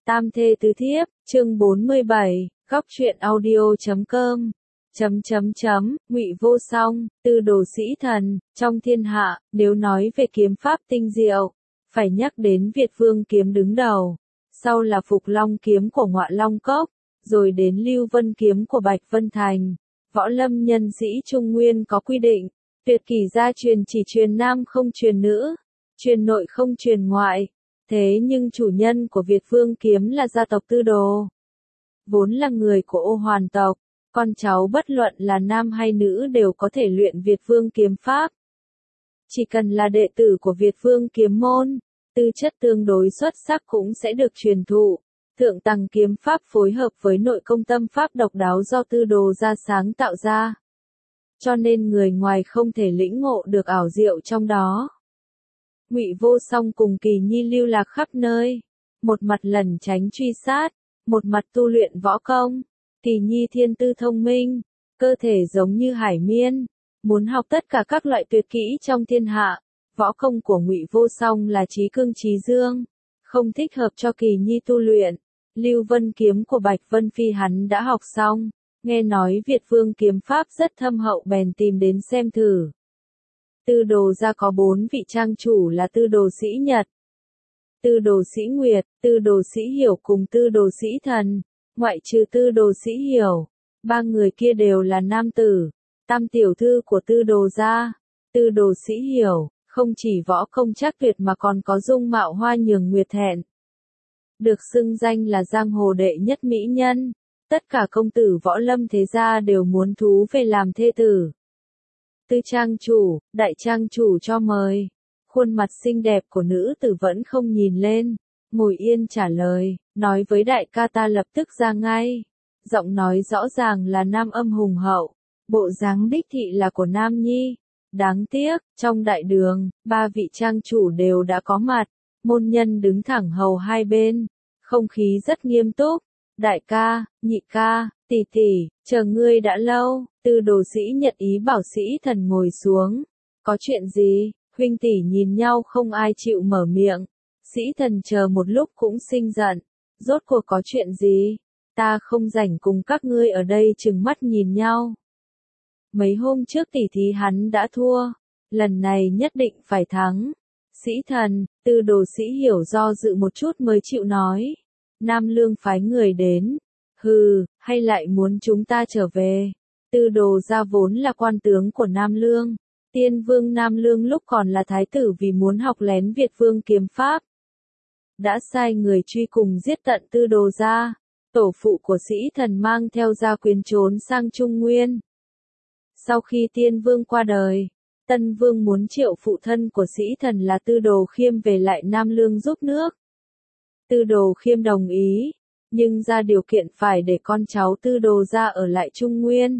Tam thê tứ thiếp, chương 47, góc truyện audio.com. Ngụy Vô Song, tư đồ sĩ thần, trong thiên hạ, nếu nói về kiếm pháp tinh diệu, phải nhắc đến Việt Vương kiếm đứng đầu, sau là Phục Long kiếm của Ngọa Long Cốc, rồi đến Lưu Vân kiếm của Bạch Vân Thành. Võ lâm nhân sĩ Trung Nguyên có quy định, tuyệt kỷ gia truyền chỉ truyền nam không truyền nữ, truyền nội không truyền ngoại. Thế nhưng chủ nhân của Việt Vương kiếm là gia tộc Tư Đồ, vốn là người của Ô Hoàn tộc, con cháu bất luận là nam hay nữ đều có thể luyện Việt Vương kiếm pháp. Chỉ cần là đệ tử của Việt Vương kiếm môn, tư chất tương đối xuất sắc cũng sẽ được truyền thụ. Thượng tầng kiếm pháp phối hợp với nội công tâm pháp độc đáo do Tư Đồ gia sáng tạo ra, cho nên người ngoài không thể lĩnh ngộ được ảo diệu trong đó. Ngụy Vô Song cùng Kỳ Nhi lưu lạc khắp nơi, một mặt lẩn tránh truy sát, một mặt tu luyện võ công. Kỳ Nhi thiên tư thông minh, cơ thể giống như hải miên, muốn học tất cả các loại tuyệt kỹ trong thiên hạ. Võ công của Ngụy Vô Song là trí cương trí dương, không thích hợp cho Kỳ Nhi tu luyện. Lưu Vân kiếm của Bạch Vân Phi hắn đã học xong, nghe nói Việt Vương kiếm pháp rất thâm hậu bèn tìm đến xem thử. Tư Đồ gia có 4 vị trang chủ là Tư Đồ Sĩ Nhật, Tư Đồ Sĩ Nguyệt, Tư Đồ Sĩ Hiểu cùng Tư Đồ Sĩ Thần. Ngoại trừ Tư Đồ Sĩ Hiểu, 3 người kia đều là nam tử. Tam tiểu thư của Tư Đồ gia, Tư Đồ Sĩ Hiểu, không chỉ võ công chắc tuyệt mà còn có dung mạo hoa nhường nguyệt thẹn, được xưng danh là giang hồ đệ nhất mỹ nhân. Tất cả công tử võ lâm thế gia đều muốn thú về làm thê tử. Tư trang chủ, đại trang chủ cho mời. Khuôn mặt xinh đẹp của nữ tử vẫn không nhìn lên, ngồi yên trả lời, nói với đại ca ta lập tức ra ngay. Giọng nói rõ ràng là nam âm hùng hậu, bộ dáng đích thị là của nam nhi. Đáng tiếc, trong đại đường, 3 vị trang chủ đều đã có mặt, môn nhân đứng thẳng hầu hai bên, không khí rất nghiêm túc. Đại ca, nhị ca, tỷ tỷ, chờ ngươi đã lâu. Tư Đồ Sĩ Nhật ý bảo Sĩ Thần ngồi xuống. Có chuyện gì? Huynh tỷ nhìn nhau không ai chịu mở miệng. Sĩ Thần chờ một lúc cũng sinh giận. Rốt cuộc có chuyện gì? Ta không rảnh cùng các ngươi ở đây trừng mắt nhìn nhau. Mấy hôm trước tỷ thí hắn đã thua, lần này nhất định phải thắng. Sĩ Thần, Tư Đồ Sĩ Hiểu do dự một chút mới chịu nói. Nam Lương phái người đến. Hừ, hay lại muốn chúng ta trở về? Tư Đồ gia vốn là quan tướng của Nam Lương. Tiên Vương Nam Lương lúc còn là thái tử vì muốn học lén Việt Vương kiếm pháp, đã sai người truy cùng giết tận Tư Đồ gia. Tổ phụ của Sĩ Thần mang theo gia quyến trốn sang Trung Nguyên. Sau khi Tiên Vương qua đời, Tân Vương muốn triệu phụ thân của Sĩ Thần là Tư Đồ Khiêm về lại Nam Lương giúp nước. Tư Đồ Khiêm đồng ý, nhưng ra điều kiện phải để con cháu Tư Đồ gia ở lại Trung Nguyên.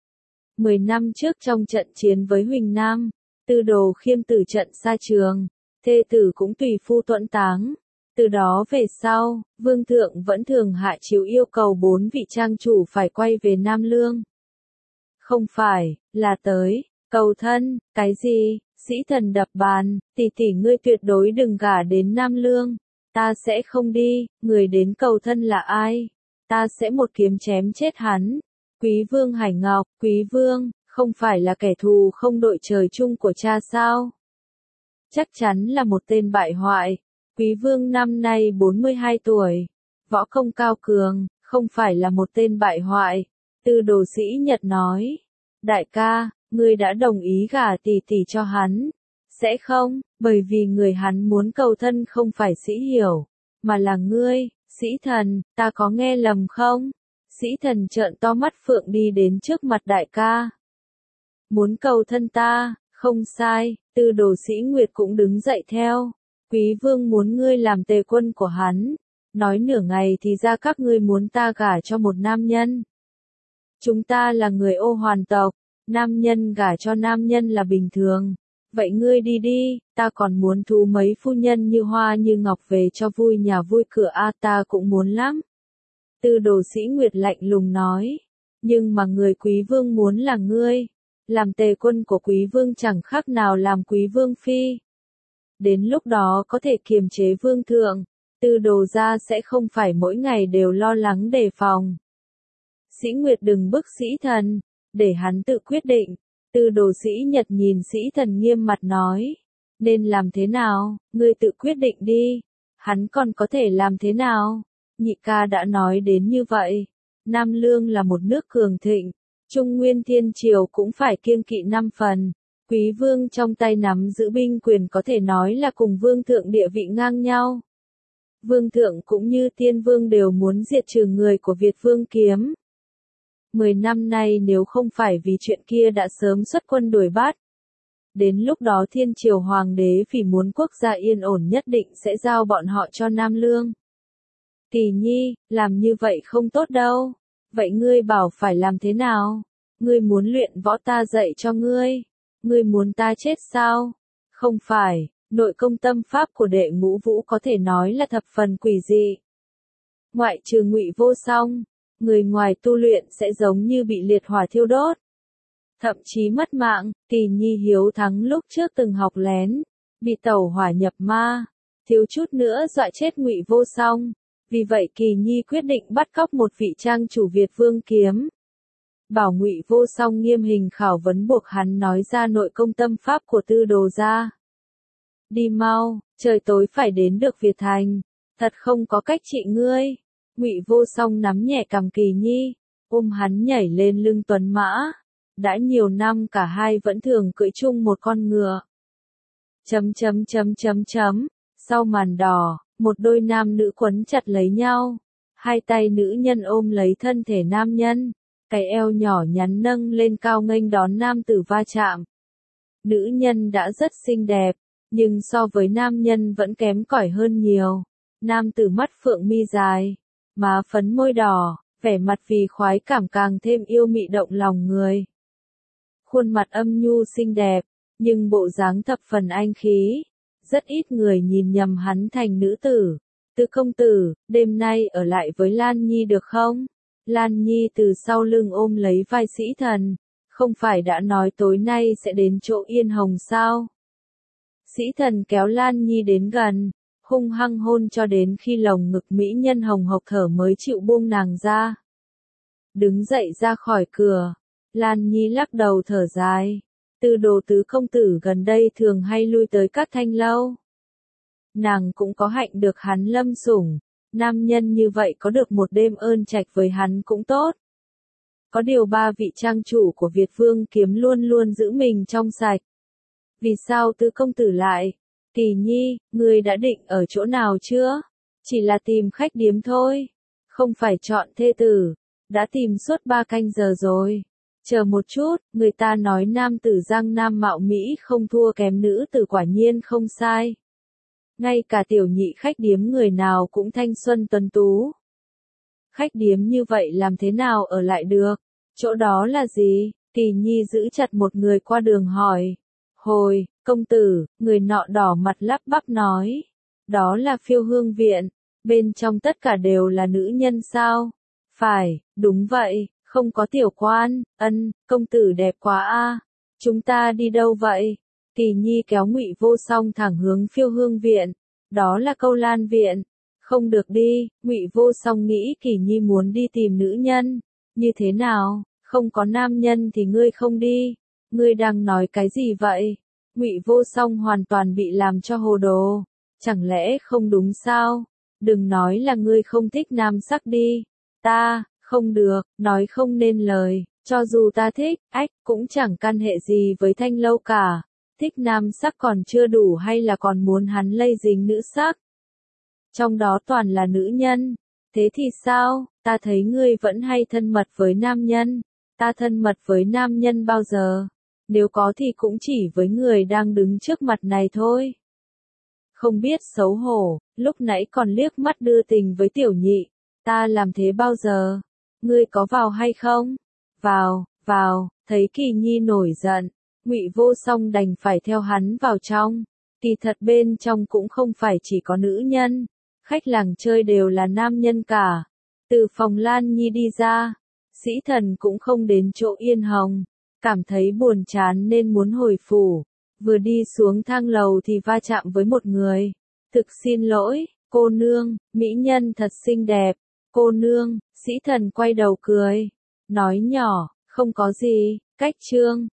10 năm trước trong trận chiến với Huỳnh Nam, Tư Đồ Khiêm tử trận xa trường, thê tử cũng tùy phu tuẫn táng. Từ đó về sau, Vương thượng vẫn thường hạ chiếu yêu cầu 4 vị trang chủ phải quay về Nam Lương. Không phải, là tới, cầu thân. Cái gì? Sĩ Thần đập bàn, tỷ tỷ ngươi tuyệt đối đừng gả đến Nam Lương. Ta sẽ không đi. Người đến cầu thân là ai? Ta sẽ một kiếm chém chết hắn. Quý Vương Hải Ngọc, Quý Vương, không phải là kẻ thù không đội trời chung của cha sao? Chắc chắn là một tên bại hoại. Quý Vương năm nay 42 tuổi, võ công cao cường, không phải là một tên bại hoại. Tư Đồ Sĩ Nhật nói, đại ca, ngươi đã đồng ý gả tỷ tỷ cho hắn. Sẽ không, bởi vì người hắn muốn cầu thân không phải Sĩ Hiểu, mà là ngươi. Sĩ Thần, ta có nghe lầm không? Sĩ Thần trợn to mắt phượng đi đến trước mặt đại ca. Muốn cầu thân ta? Không sai. Tư Đồ Sĩ Nguyệt cũng đứng dậy theo. Quý Vương muốn ngươi làm tề quân của hắn. Nói nửa ngày thì ra các ngươi muốn ta gả cho một nam nhân. Chúng ta là người Ô Hoàn tộc, nam nhân gả cho nam nhân là bình thường. Vậy ngươi đi đi, ta còn muốn thu mấy phu nhân như hoa như ngọc về cho vui nhà vui cửa ta cũng muốn lắm. Tư Đồ Sĩ Nguyệt lạnh lùng nói, nhưng mà người Quý Vương muốn là ngươi. Làm tề quân của Quý Vương chẳng khác nào làm Quý Vương phi. Đến lúc đó có thể kiềm chế Vương thượng. Tư Đồ gia sẽ không phải mỗi ngày đều lo lắng đề phòng. Sĩ Nguyệt đừng bức Sĩ Thần, để hắn tự quyết định. Tư Đồ Sĩ Nhật nhìn Sĩ Thần nghiêm mặt nói. Nên làm thế nào, ngươi tự quyết định đi. Hắn còn có thể làm thế nào? Nhị ca đã nói đến như vậy. Nam Lương là một nước cường thịnh. Trung Nguyên Thiên Triều cũng phải kiêng kỵ 5 phần. Quý vương trong tay nắm giữ binh quyền có thể nói là cùng vương thượng địa vị ngang nhau. Vương thượng cũng như tiên vương đều muốn diệt trừ người của Việt Vương Kiếm. 10 năm nay nếu không phải vì chuyện kia đã sớm xuất quân đuổi bắt. Đến lúc đó Thiên Triều Hoàng đế vì muốn quốc gia yên ổn nhất định sẽ giao bọn họ cho Nam Lương. Kỳ Nhi, làm như vậy không tốt đâu. Vậy ngươi bảo phải làm thế nào? Ngươi muốn luyện võ ta dạy cho ngươi. Ngươi muốn ta chết sao? Không phải, nội công tâm pháp của Đệ Ngũ Vũ có thể nói là thập phần quỷ dị. Ngoại trừ Ngụy Vô Song, người ngoài tu luyện sẽ giống như bị liệt hỏa thiêu đốt. Thậm chí mất mạng. Kỳ Nhi hiếu thắng lúc trước từng học lén, bị tẩu hỏa nhập ma, thiếu chút nữa dọa chết Ngụy Vô Song. Vì vậy Kỳ Nhi quyết định bắt cóc một vị trang chủ Việt Vương Kiếm. Bảo Ngụy Vô Song nghiêm hình khảo vấn buộc hắn nói ra nội công tâm pháp của Tư Đồ gia. Đi mau, trời tối phải đến được Việt Thành, thật không có cách trị ngươi. Ngụy Vô Song nắm nhẹ cằm Kỳ Nhi, ôm hắn nhảy lên lưng tuấn mã. Đã nhiều năm cả hai vẫn thường cưỡi chung một con ngựa. Sau màn đỏ, một đôi nam nữ quấn chặt lấy nhau. Hai tay nữ nhân ôm lấy thân thể nam nhân. Cái eo nhỏ nhắn nâng lên cao nghênh đón nam tử va chạm. Nữ nhân đã rất xinh đẹp, nhưng so với nam nhân vẫn kém cỏi hơn nhiều. Nam tử mắt phượng mi dài, má phấn môi đỏ, vẻ mặt vì khoái cảm càng thêm yêu mị động lòng người. Khuôn mặt âm nhu xinh đẹp, nhưng bộ dáng thập phần anh khí. Rất ít người nhìn nhầm hắn thành nữ tử. Tư công tử, đêm nay ở lại với Lan Nhi được không? Lan Nhi từ sau lưng ôm lấy vai Sĩ Thần. Không phải đã nói tối nay sẽ đến chỗ Yên Hồng sao? Sĩ Thần kéo Lan Nhi đến gần, hung hăng hôn cho đến khi lồng ngực mỹ nhân hồng hộc thở mới chịu buông nàng ra. Đứng dậy ra khỏi cửa, Lan Nhi lắc đầu thở dài. Tư Đồ tứ công tử gần đây thường hay lui tới các thanh lâu. Nàng cũng có hạnh được hắn lâm sủng. Nam nhân như vậy có được một đêm ơn trạch với hắn cũng tốt. Có điều ba vị trang chủ của Việt Vương Kiếm luôn luôn giữ mình trong sạch. Vì sao tứ công tử lại? Kỳ Nhi, ngươi đã định ở chỗ nào chưa? Chỉ là tìm khách điếm thôi. Không phải chọn thê tử. Đã tìm suốt 3 canh giờ rồi. Chờ một chút, người ta nói nam tử Giang Nam mạo Mỹ không thua kém nữ tử quả nhiên không sai. Ngay cả tiểu nhị khách điếm người nào cũng thanh xuân tuấn tú. Khách điếm như vậy làm thế nào ở lại được? Chỗ đó là gì? Kỳ Nhi giữ chặt một người qua đường hỏi. Hồi, công tử, người nọ đỏ mặt lắp bắp nói. Đó là Phiêu Hương Viện. Bên trong tất cả đều là nữ nhân sao? Phải, đúng vậy. Không có tiểu quan. Công tử đẹp quá a. Chúng ta đi đâu vậy? Kỳ Nhi kéo Ngụy Vô Song thẳng hướng Phiêu Hương Viện. Đó là Câu Lan Viện. Không được đi. Ngụy Vô Song nghĩ Kỳ Nhi muốn đi tìm nữ nhân. Như thế nào? Không có nam nhân thì ngươi không đi. Ngươi đang nói cái gì vậy? Ngụy Vô Song hoàn toàn bị làm cho hồ đồ. Chẳng lẽ không đúng sao? Đừng nói là ngươi không thích nam sắc đi. Ta, không được, nói không nên lời. Cho dù ta thích, cũng chẳng căn hệ gì với thanh lâu cả. Thích nam sắc còn chưa đủ hay là còn muốn hắn lây dính nữ sắc? Trong đó toàn là nữ nhân. Thế thì sao? Ta thấy ngươi vẫn hay thân mật với nam nhân. Ta thân mật với nam nhân bao giờ? Nếu có thì cũng chỉ với người đang đứng trước mặt này thôi. Không biết xấu hổ, lúc nãy còn liếc mắt đưa tình với tiểu nhị. Ta làm thế bao giờ? Ngươi có vào hay không? Vào, thấy Kỳ Nhi nổi giận. Ngụy Vô Song đành phải theo hắn vào trong. Kỳ thật bên trong cũng không phải chỉ có nữ nhân. Khách làng chơi đều là nam nhân cả. Từ phòng Lan Nhi đi ra, Sĩ Thần cũng không đến chỗ Yên Hồng. Cảm thấy buồn chán nên muốn hồi phủ. Vừa đi xuống thang lầu thì va chạm với một người. Thực xin lỗi, Cô nương, mỹ nhân thật xinh đẹp. Cô nương, sĩ thần quay đầu cười. Nói nhỏ, không có gì, cách trương.